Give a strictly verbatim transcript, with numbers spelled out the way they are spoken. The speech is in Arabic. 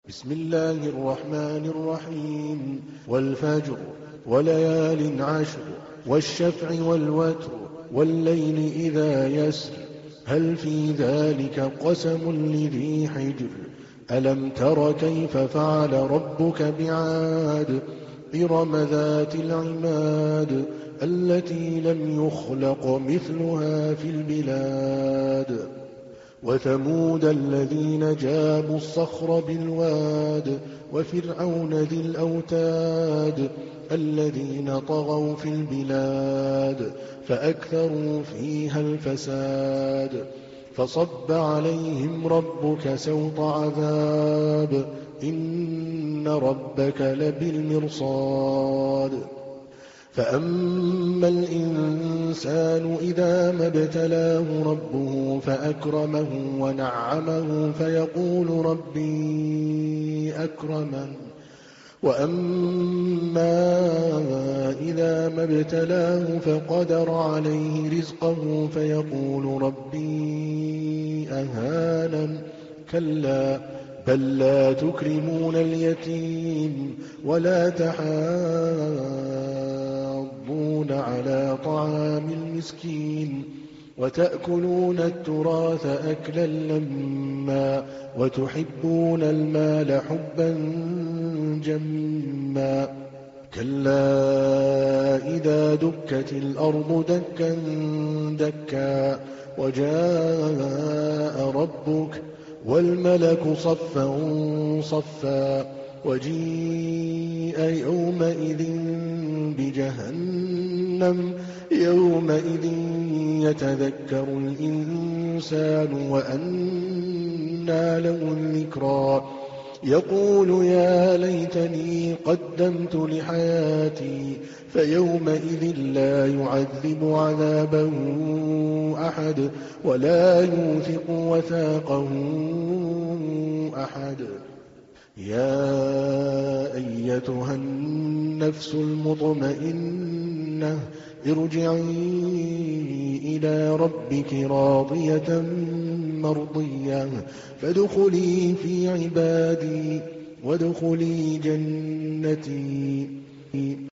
بسم الله الرحمن الرحيم والفجر وليال عشر والشفع والوتر والليل إذا يسر هل في ذلك قسم لذي حجر ألم تر كيف فعل ربك بعاد إرم ذات العماد التي لم يخلق مثلها في البلاد وثمود الذين جابوا الصخر بالواد وفرعون ذي الأوتاد الذين طغوا في البلاد فأكثروا فيها الفساد فصب عليهم ربك سوط عذاب إن ربك لبالمرصاد فأما الإنسان إذا ما ابتلاه ربه فأكرمه ونعمه فيقول ربي أكرمن وأما إذا ما ابتلاه فقدر عليه رزقه فيقول ربي أهانن كلا بل لا تكرمون اليتيم ولا تحاضون على طعام المسكين وتأكلون التراث أكلا لما وتحبون المال حبا جما كلا إذا دكت الأرض دكا دكا وجاء ربك والملك صفا صفا وجيء يومئذ بجهنم يومئذ يتذكر الإنسان وأنى له الذكرى يقول يا ليتني قدمت لحياتي فيومئذ لا يعذب عذابه أحد ولا يوثق وثاقه أحد يا أيتها النفس المطمئنة ارجعي إلى ربك راضية مرضية فادخلي في عبادي وادخلي جنتي